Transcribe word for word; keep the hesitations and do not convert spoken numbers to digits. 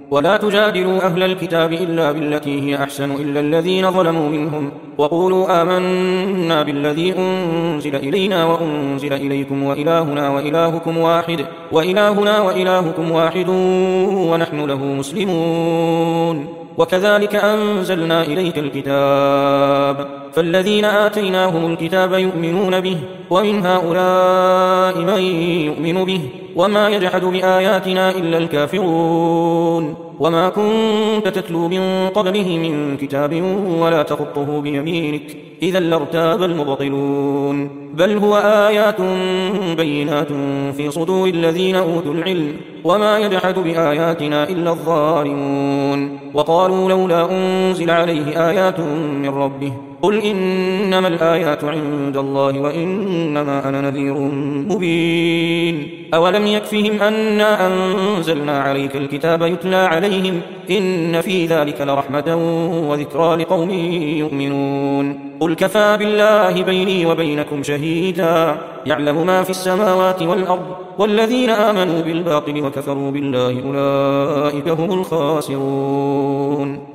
ولا تجادلوا أهل الكتاب إلا بالتي هي أحسن إلا الذين ظلموا منهم وقولوا آمنا بالذي أنزل إلينا وأنزل إليكم وإلهنا وإلهكم واحد وإلهنا وإلهكم واحد ونحن له مسلمون. وكذلك أنزلنا إليك الكتاب فالذين آتيناهم الكتاب يؤمنون به ومن هؤلاء من يؤمن به وما يجحد بآياتنا إلا الكافرون. وما كنت تتلو من قبله من كتاب ولا تخطه بيمينك إذا لارتاب المبطلون بل هو آيات بينات في صدور الذين أوتوا العلم وما يجحد بآياتنا إلا الظالمون. وقالوا لولا أنزل عليه آيات من ربه قل إنما الآيات عند الله وإنما أنا نذير مبين. أولم يكفهم أنا أنزلنا عليك الكتاب يتلى عليهم إن في ذلك لرحمة وذكرى لقوم يؤمنون. قل كفى بالله بيني وبينكم شهيدا يعلم ما في السماوات والأرض والذين آمنوا بالباطل وكفروا بالله أولئك هم الخاسرون.